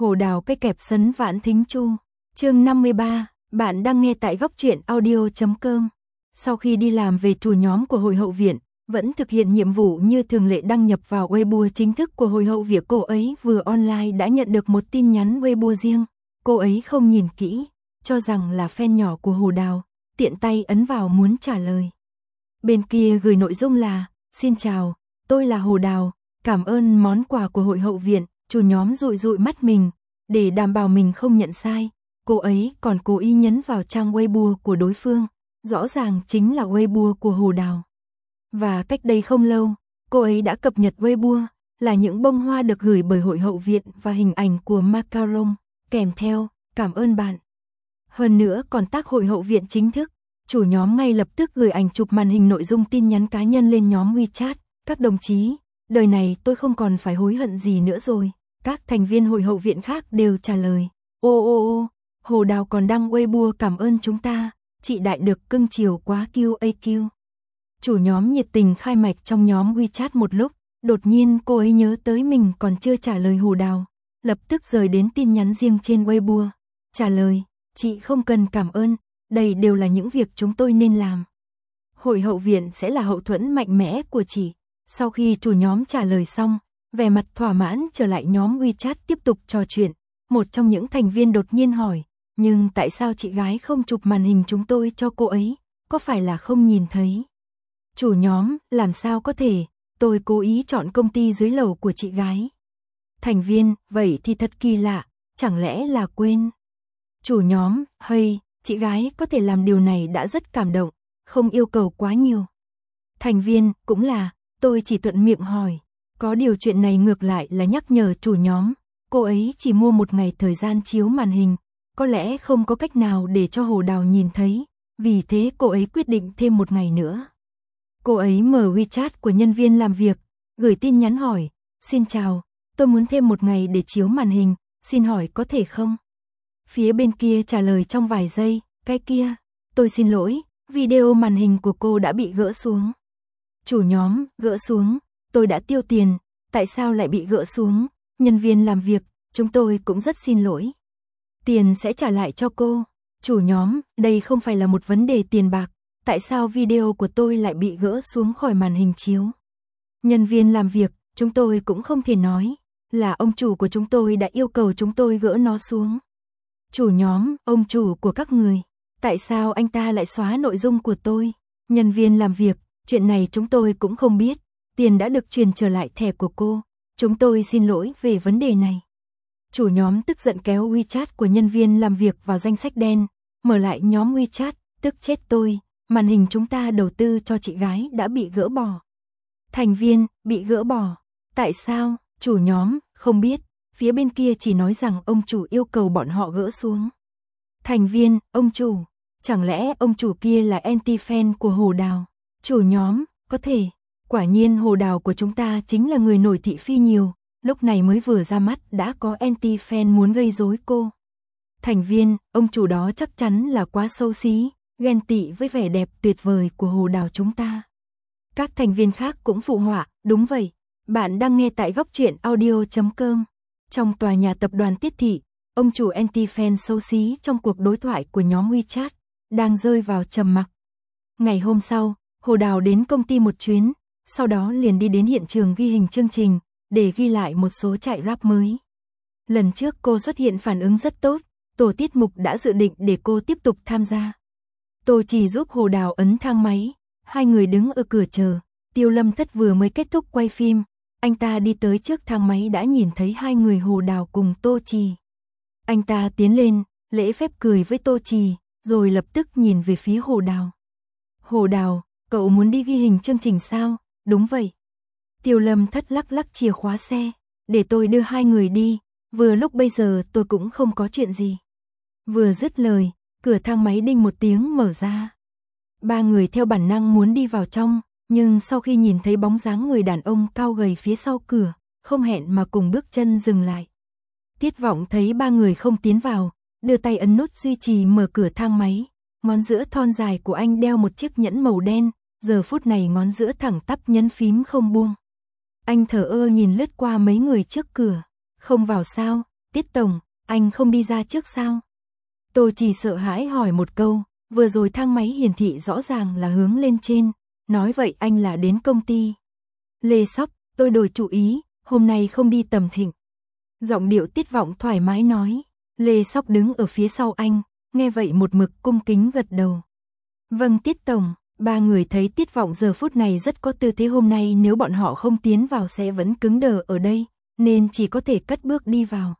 Hồ đào cây kẹp sấn vãn thính chu. Chương 53, bạn đang nghe tại góc truyện audio.com. Sau khi đi làm về, chủ nhóm của Hội Hậu Viện vẫn thực hiện nhiệm vụ như thường lệ, đăng nhập vào Weibo chính thức của Hội Hậu Viện. Cô ấy vừa online đã nhận được một tin nhắn Weibo riêng. Cô ấy không nhìn kỹ, cho rằng là fan nhỏ của Hồ Đào, tiện tay ấn vào muốn trả lời. Bên kia gửi nội dung là: "Xin chào, tôi là Hồ Đào, cảm ơn món quà của Hội Hậu Viện." Chủ nhóm dụi dụi mắt mình, để đảm bảo mình không nhận sai. Cô ấy còn cố ý nhấn vào trang Weibo của đối phương, rõ ràng chính là Weibo của Hồ Đào. Và cách đây không lâu, cô ấy đã cập nhật Weibo, là những bông hoa được gửi bởi Hội Hậu Viện và hình ảnh của Macaron, kèm theo: "Cảm ơn bạn." Hơn nữa còn tag Hội Hậu Viện chính thức. Chủ nhóm ngay lập tức gửi ảnh chụp màn hình nội dung tin nhắn cá nhân lên nhóm WeChat. "Các đồng chí, đời này tôi không còn phải hối hận gì nữa rồi." Các thành viên Hội Hậu Viện khác đều trả lời: Ô, Hồ Đào còn đăng Weibo cảm ơn chúng ta, chị đại được cưng chiều quá QAQ. Chủ nhóm nhiệt tình khai mạch trong nhóm WeChat một lúc, đột nhiên cô ấy nhớ tới mình còn chưa trả lời Hồ Đào, lập tức rời đến tin nhắn riêng trên Weibo, trả lời: "Chị không cần cảm ơn, đây đều là những việc chúng tôi nên làm. Hội Hậu Viện sẽ là hậu thuẫn mạnh mẽ của chị." Sau khi chủ nhóm trả lời xong, vẻ mặt thỏa mãn trở lại nhóm WeChat tiếp tục trò chuyện. Một trong những thành viên đột nhiên hỏi: "Nhưng tại sao chị gái không chụp màn hình chúng tôi cho cô ấy, có phải là không nhìn thấy?" Chủ nhóm: "Làm sao có thể, tôi cố ý chọn công ty dưới lầu của chị gái." Thành viên: "Vậy thì thật kỳ lạ, chẳng lẽ là quên?" Chủ nhóm: "Hay, chị gái có thể làm điều này đã rất cảm động, không yêu cầu quá nhiều." Thành viên: "Cũng là, tôi chỉ thuận miệng hỏi." Có điều chuyện này ngược lại là nhắc nhở chủ nhóm, cô ấy chỉ mua một ngày thời gian chiếu màn hình, có lẽ không có cách nào để cho Hồ Đào nhìn thấy, vì thế cô ấy quyết định thêm một ngày nữa. Cô ấy mở WeChat của nhân viên làm việc, gửi tin nhắn hỏi: "Xin chào, tôi muốn thêm một ngày để chiếu màn hình, xin hỏi có thể không?" Phía bên kia trả lời trong vài giây: "Cái kia, tôi xin lỗi, video màn hình của cô đã bị gỡ xuống." Chủ nhóm: "Gỡ xuống? Tôi đã tiêu tiền, tại sao lại bị gỡ xuống?" Nhân viên làm việc: "Chúng tôi cũng rất xin lỗi. Tiền sẽ trả lại cho cô." Chủ nhóm: "Đây không phải là một vấn đề tiền bạc, tại sao video của tôi lại bị gỡ xuống khỏi màn hình chiếu?" Nhân viên làm việc: "Chúng tôi cũng không thể nói, là ông chủ của chúng tôi đã yêu cầu chúng tôi gỡ nó xuống." Chủ nhóm: "Ông chủ của các người, tại sao anh ta lại xóa nội dung của tôi?" Nhân viên làm việc: "Chuyện này chúng tôi cũng không biết, tiền đã được truyền trở lại thẻ của cô, chúng tôi xin lỗi về vấn đề này." Chủ nhóm tức giận kéo WeChat của nhân viên làm việc vào danh sách đen, mở lại nhóm WeChat: "Tức chết tôi, màn hình chúng ta đầu tư cho chị gái đã bị gỡ bỏ." Thành viên: "Bị gỡ bỏ? Tại sao?" Chủ nhóm: "Không biết, phía bên kia chỉ nói rằng ông chủ yêu cầu bọn họ gỡ xuống." Thành viên: "Ông chủ, chẳng lẽ ông chủ kia là anti-fan của Hồ Đào?" Chủ nhóm: "Có thể, quả nhiên Hồ Đào của chúng ta chính là người nổi thị phi nhiều, lúc này mới vừa ra mắt đã có anti-fan muốn gây rối cô." Thành viên: "Ông chủ đó chắc chắn là quá xấu xí, ghen tị với vẻ đẹp tuyệt vời của Hồ Đào chúng ta." Các thành viên khác cũng phụ họa: "Đúng vậy." Bạn đang nghe tại góc truyện audio.com. Trong tòa nhà tập đoàn Tiết Thị, ông chủ anti-fan xấu xí trong cuộc đối thoại của nhóm WeChat đang rơi vào trầm mặc. Ngày hôm sau, Hồ Đào đến công ty một chuyến, sau đó liền đi đến hiện trường ghi hình chương trình, để ghi lại một số chạy rap mới. Lần trước cô xuất hiện phản ứng rất tốt, tổ tiết mục đã dự định để cô tiếp tục tham gia. Tô Trì giúp Hồ Đào ấn thang máy, hai người đứng ở cửa chờ. Tiêu Lâm Thất vừa mới kết thúc quay phim, anh ta đi tới trước thang máy đã nhìn thấy hai người Hồ Đào cùng Tô Trì. Anh ta tiến lên, lễ phép cười với Tô Trì, rồi lập tức nhìn về phía Hồ Đào. "Hồ Đào, cậu muốn đi ghi hình chương trình sao?" "Đúng vậy." Tiêu Lâm Thất lắc lắc chìa khóa xe: "Để tôi đưa hai người đi, vừa lúc bây giờ tôi cũng không có chuyện gì." Vừa dứt lời, cửa thang máy đinh một tiếng mở ra. Ba người theo bản năng muốn đi vào trong, nhưng sau khi nhìn thấy bóng dáng người đàn ông cao gầy phía sau cửa, không hẹn mà cùng bước chân dừng lại. Tiết Vọng thấy ba người không tiến vào, đưa tay ấn nút duy trì mở cửa thang máy. Ngón giữa thon dài của anh đeo một chiếc nhẫn màu đen, giờ phút này ngón giữa thẳng tắp nhấn phím không buông. Anh thở ơ nhìn lướt qua mấy người trước cửa. "Không vào sao?" Tiết tổng, anh không đi ra trước sao? Tô Trì sợ hãi hỏi một câu, vừa rồi thang máy hiển thị rõ ràng là hướng lên trên, nói vậy anh là đến công ty. Lê Sóc, tôi đổi chủ ý, hôm nay không đi Tầm Thịnh. Giọng điệu Tiết Vọng thoải mái nói. Lê Sóc đứng ở phía sau anh, nghe vậy một mực cung kính gật đầu. Vâng Tiết tổng, ba người thấy Tiết Vọng giờ phút này rất có tư thế, hôm nay nếu bọn họ không tiến vào sẽ vẫn cứng đờ ở đây, nên chỉ có thể cất bước đi vào.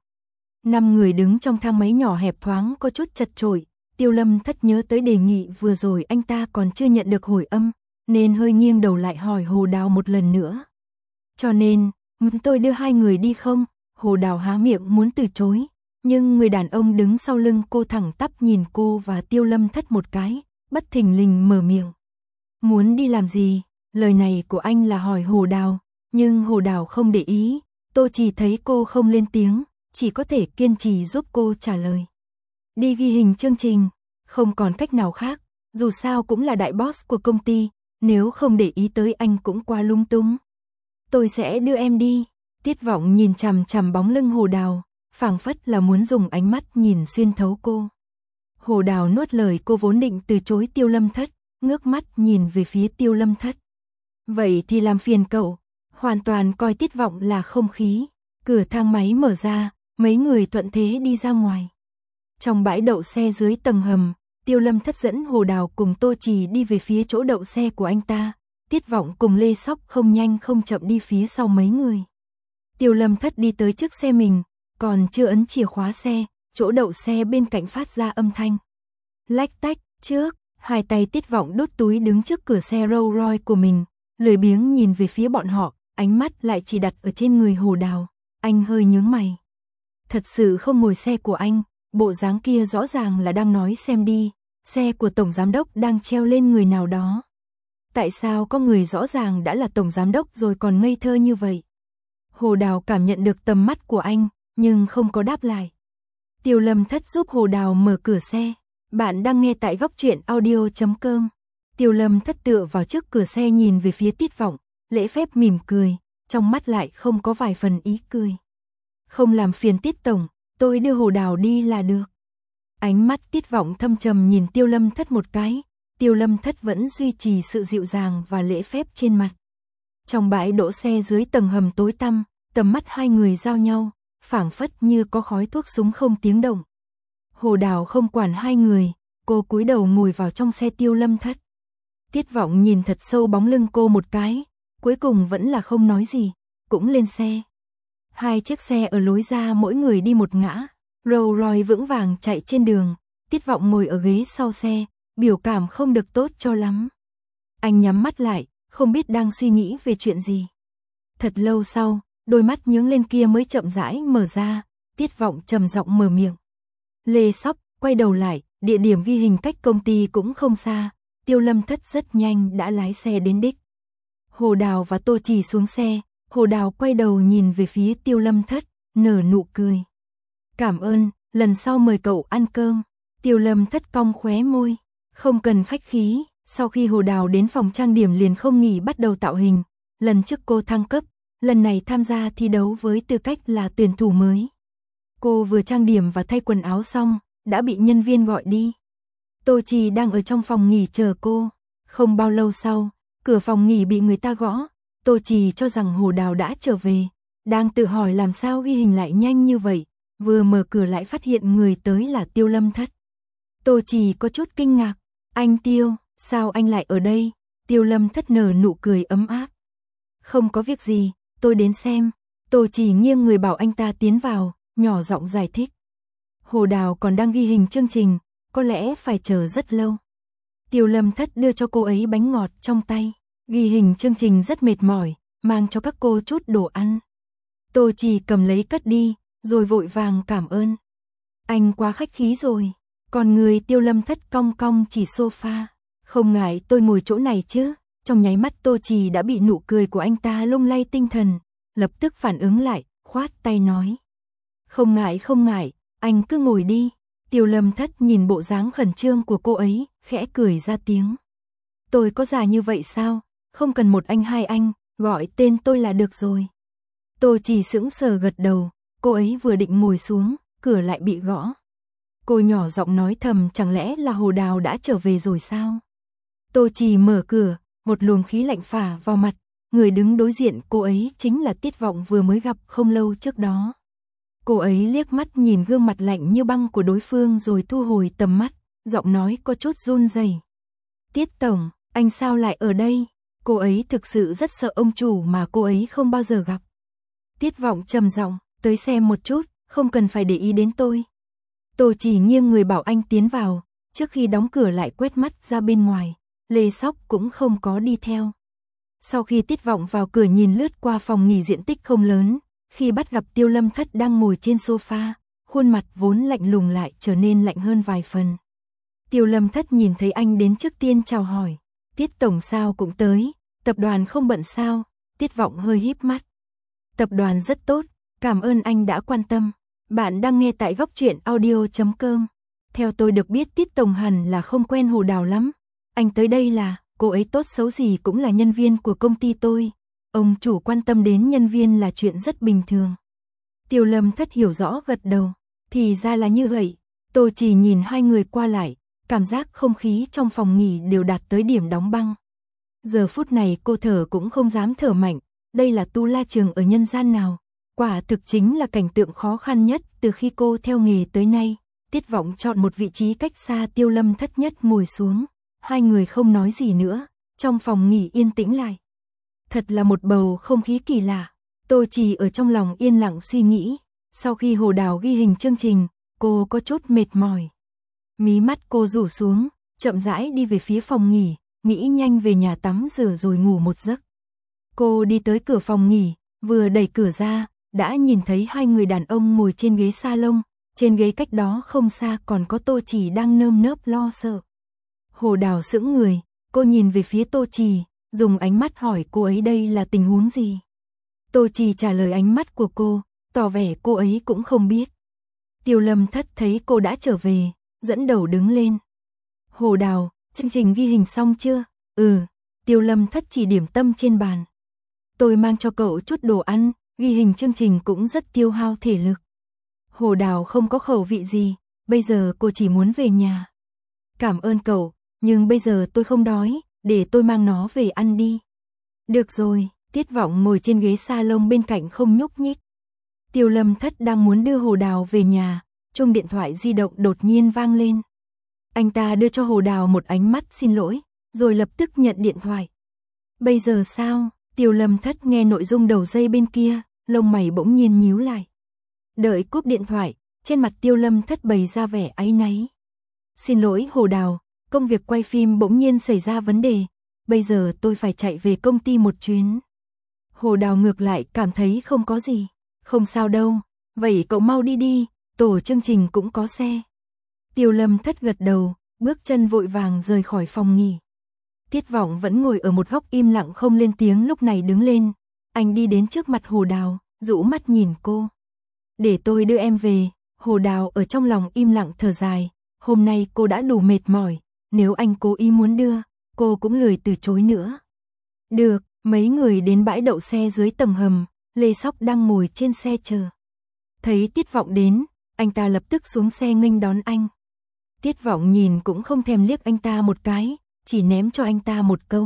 5 người đứng trong thang máy nhỏ hẹp thoáng có chút chật chội, Tiêu Lâm Thất nhớ tới đề nghị vừa rồi anh ta còn chưa nhận được hồi âm, nên hơi nghiêng đầu lại hỏi Hồ Đào một lần nữa. Cho nên, tôi đưa hai người đi không? Hồ Đào há miệng muốn từ chối, nhưng người đàn ông đứng sau lưng cô thẳng tắp nhìn cô và Tiêu Lâm Thất một cái, bất thình lình mở miệng. Muốn đi làm gì? Lời này của anh là hỏi Hồ Đào, nhưng Hồ Đào không để ý, Tô Trì thấy cô không lên tiếng, chỉ có thể kiên trì giúp cô trả lời. Đi ghi hình chương trình, không còn cách nào khác, dù sao cũng là đại boss của công ty, nếu không để ý tới anh cũng quá lung tung. Tôi sẽ đưa em đi. Tiết Vọng nhìn chằm chằm bóng lưng Hồ Đào, phảng phất là muốn dùng ánh mắt nhìn xuyên thấu cô. Hồ Đào nuốt lời cô vốn định từ chối Tiêu Lâm Thất, ngước mắt nhìn về phía Tiêu Lâm Thất. Vậy thì làm phiền cậu, hoàn toàn coi Tiết Vọng là không khí. Cửa thang máy mở ra, mấy người thuận thế đi ra ngoài. Trong bãi đậu xe dưới tầng hầm, Tiêu Lâm Thất dẫn Hồ Đào cùng Tô Trì đi về phía chỗ đậu xe của anh ta. Tiết Vọng cùng Lê Sóc không nhanh không chậm đi phía sau mấy người. Tiêu Lâm Thất đi tới trước xe mình, còn chưa ấn chìa khóa xe, chỗ đậu xe bên cạnh phát ra âm thanh. Lách tách, trước, hai tay Tiết Vọng đút túi đứng trước cửa xe Rolls Royce của mình, lười biếng nhìn về phía bọn họ, ánh mắt lại chỉ đặt ở trên người Hồ Đào, anh hơi nhướng mày. Thật sự không ngồi xe của anh, bộ dáng kia rõ ràng là đang nói xem đi, xe của tổng giám đốc đang treo lên người nào đó. Tại sao có người rõ ràng đã là tổng giám đốc rồi còn ngây thơ như vậy? Hồ Đào cảm nhận được tầm mắt của anh, nhưng không có đáp lại. Tiêu Lâm Thất giúp Hồ Đào mở cửa xe. Bạn đang nghe tại góc truyện audio.com. Tiêu Lâm Thất tựa vào trước cửa xe nhìn về phía Tiết Vọng, lễ phép mỉm cười, trong mắt lại không có vài phần ý cười. Không làm phiền Tiết tổng, tôi đưa Hồ Đào đi là được. Ánh mắt Tiết Vọng thâm trầm nhìn Tiêu Lâm Thất một cái, Tiêu Lâm Thất vẫn duy trì sự dịu dàng và lễ phép trên mặt. Trong bãi đỗ xe dưới tầng hầm tối tăm, tầm mắt hai người giao nhau, phảng phất như có khói thuốc súng không tiếng động. Hồ Đào không quản hai người, cô cúi đầu ngồi vào trong xe Tiêu Lâm Thất. Tiết Vọng nhìn thật sâu bóng lưng cô một cái, cuối cùng vẫn là không nói gì, cũng lên xe. Hai chiếc xe ở lối ra mỗi người đi một ngã, Rolls Royce vững vàng chạy trên đường, Tiết Vọng ngồi ở ghế sau xe, biểu cảm không được tốt cho lắm. Anh nhắm mắt lại, không biết đang suy nghĩ về chuyện gì. Thật lâu sau, đôi mắt nhướng lên kia mới chậm rãi mở ra, Tiết Vọng trầm giọng mở miệng. Lê Sóc, quay đầu lại, địa điểm ghi hình cách công ty cũng không xa, Tiêu Lâm Thất rất nhanh đã lái xe đến đích. Hồ Đào và Tô Trì xuống xe, Hồ Đào quay đầu nhìn về phía Tiêu Lâm Thất, nở nụ cười. Cảm ơn, lần sau mời cậu ăn cơm. Tiêu Lâm Thất cong khóe môi, không cần khách khí. Sau khi Hồ Đào đến phòng trang điểm liền không nghỉ bắt đầu tạo hình. Lần trước cô thăng cấp, lần này tham gia thi đấu với tư cách là tuyển thủ mới. Cô vừa trang điểm và thay quần áo xong, đã bị nhân viên gọi đi. Tô Trì đang ở trong phòng nghỉ chờ cô. Không bao lâu sau, cửa phòng nghỉ bị người ta gõ. Tô Trì cho rằng Hồ Đào đã trở về, đang tự hỏi làm sao ghi hình lại nhanh như vậy, vừa mở cửa lại phát hiện người tới là Tiêu Lâm Thất. Tô Trì có chút kinh ngạc, anh Tiêu, sao anh lại ở đây? Tiêu Lâm Thất nở nụ cười ấm áp. Không có việc gì, tôi đến xem. Tô Trì nghiêng người bảo anh ta tiến vào, nhỏ giọng giải thích. Hồ Đào còn đang ghi hình chương trình, có lẽ phải chờ rất lâu. Tiêu Lâm Thất đưa cho cô ấy bánh ngọt trong tay. Ghi hình chương trình rất mệt mỏi, mang cho các cô chút đồ ăn. Tô Trì cầm lấy cất đi, rồi vội vàng cảm ơn. Anh quá khách khí rồi. Còn người Tiêu Lâm Thất cong cong chỉ sofa. Không ngại tôi ngồi chỗ này chứ. Trong nháy mắt Tô Trì đã bị nụ cười của anh ta lung lay tinh thần, lập tức phản ứng lại, khoát tay nói. Không ngại, anh cứ ngồi đi. Tiêu Lâm Thất nhìn bộ dáng khẩn trương của cô ấy, khẽ cười ra tiếng. Tôi có già như vậy sao? Không cần một anh hai anh, gọi tên tôi là được rồi. Tô Trì sững sờ gật đầu, cô ấy vừa định ngồi xuống, cửa lại bị gõ. Cô nhỏ giọng nói thầm, chẳng lẽ là Hồ Đào đã trở về rồi sao? Tô Trì mở cửa, một luồng khí lạnh phả vào mặt, người đứng đối diện cô ấy chính là Tiết Vọng vừa mới gặp không lâu trước đó. Cô ấy liếc mắt nhìn gương mặt lạnh như băng của đối phương rồi thu hồi tầm mắt, giọng nói có chút run rẩy. Tiết tổng, anh sao lại ở đây? Cô ấy thực sự rất sợ ông chủ mà cô ấy không bao giờ gặp. Tiết Vọng trầm giọng, tới xem một chút, không cần phải để ý đến tôi. Tô Trì nghiêng người bảo anh tiến vào, trước khi đóng cửa lại quét mắt ra bên ngoài, Lê Sóc cũng không có đi theo. Sau khi Tiết Vọng vào cửa nhìn lướt qua phòng nghỉ diện tích không lớn, khi bắt gặp Tiêu Lâm Thất đang ngồi trên sofa, khuôn mặt vốn lạnh lùng lại trở nên lạnh hơn vài phần. Tiêu Lâm Thất nhìn thấy anh đến trước tiên chào hỏi, Tiết tổng sao cũng tới, tập đoàn không bận sao? Tiết Vọng hơi híp mắt. Tập đoàn rất tốt, cảm ơn anh đã quan tâm. Bạn đang nghe tại góc truyện audio.com. Theo tôi được biết Tiết tổng hẳn là không quen Hồ Đào lắm. Anh tới đây là, cô ấy tốt xấu gì cũng là nhân viên của công ty tôi. Ông chủ quan tâm đến nhân viên là chuyện rất bình thường. Tiêu Lâm Thất hiểu rõ gật đầu. Thì ra là như vậy. Tôi chỉ nhìn hai người qua lại, cảm giác không khí trong phòng nghỉ đều đạt tới điểm đóng băng. Giờ phút này cô thở cũng không dám thở mạnh. Đây là tu la trường ở nhân gian nào? Quả thực chính là cảnh tượng khó khăn nhất từ khi cô theo nghề tới nay. Tiết Vọng chọn một vị trí cách xa Tiêu Lâm Thất nhất ngồi xuống. Hai người không nói gì nữa, trong phòng nghỉ yên tĩnh lại. Thật là một bầu không khí kỳ lạ. Tô Trì ở trong lòng yên lặng suy nghĩ. Sau khi Hồ Đào ghi hình chương trình, cô có chút mệt mỏi. Mí mắt cô rủ xuống, chậm rãi đi về phía phòng nghỉ, nghĩ nhanh về nhà tắm rửa rồi ngủ một giấc. Cô đi tới cửa phòng nghỉ, vừa đẩy cửa ra, đã nhìn thấy hai người đàn ông ngồi trên ghế salon, trên ghế cách đó không xa còn có Tô Trì đang nơm nớp lo sợ. Hồ Đào sững người, cô nhìn về phía Tô Trì, dùng ánh mắt hỏi cô ấy đây là tình huống gì. Tô Trì trả lời ánh mắt của cô, tỏ vẻ cô ấy cũng không biết. Tiêu Lâm Thất thấy cô đã trở về, dẫn đầu đứng lên. Hồ Đào, chương trình ghi hình xong chưa? Tiêu Lâm Thất chỉ điểm tâm trên bàn. Tôi mang cho cậu chút đồ ăn, ghi hình chương trình cũng rất tiêu hao thể lực. Hồ Đào không có khẩu vị gì, bây giờ cô chỉ muốn về nhà. Cảm ơn cậu, nhưng bây giờ tôi không đói, để tôi mang nó về ăn đi. Được rồi, Tiết Vọng ngồi trên ghế salon bên cạnh không nhúc nhích. Tiêu Lâm Thất đang muốn đưa Hồ Đào về nhà, chuông điện thoại di động đột nhiên vang lên. Anh ta đưa cho Hồ Đào một ánh mắt xin lỗi, rồi lập tức nhận điện thoại. Bây giờ sao? Tiêu Lâm Thất nghe nội dung đầu dây bên kia, lông mày bỗng nhiên nhíu lại. Đợi cúp điện thoại, trên mặt Tiêu Lâm Thất bày ra vẻ áy náy. Xin lỗi Hồ Đào, công việc quay phim bỗng nhiên xảy ra vấn đề, bây giờ tôi phải chạy về công ty một chuyến. Hồ Đào ngược lại cảm thấy không có gì, không sao đâu, vậy cậu mau đi đi, tổ chương trình cũng có xe. Tiêu Lâm Thất gật đầu, bước chân vội vàng rời khỏi phòng nghỉ. Tiết Vọng vẫn ngồi ở một góc im lặng không lên tiếng, lúc này đứng lên, anh đi đến trước mặt Hồ Đào, rũ mắt nhìn cô. Để tôi đưa em về. Hồ Đào ở trong lòng im lặng thở dài, hôm nay cô đã đủ mệt mỏi, nếu anh cố ý muốn đưa, cô cũng lười từ chối nữa. Được, mấy người đến bãi đậu xe dưới tầng hầm, Lê Sóc đang ngồi trên xe chờ. Thấy Tiết Vọng đến, anh ta lập tức xuống xe nghênh đón anh. Tiết Vọng nhìn cũng không thèm liếc anh ta một cái, chỉ ném cho anh ta một câu.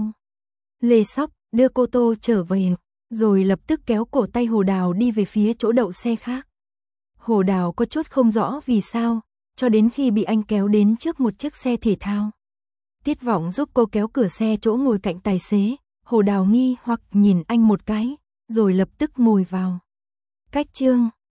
Lê Sóc, đưa cô Tô trở về, rồi lập tức kéo cổ tay Hồ Đào đi về phía chỗ đậu xe khác. Hồ Đào có chút không rõ vì sao, cho đến khi bị anh kéo đến trước một chiếc xe thể thao. Tiết Vọng giúp cô kéo cửa xe chỗ ngồi cạnh tài xế, Hồ Đào nghi hoặc nhìn anh một cái, rồi lập tức ngồi vào. Cách chương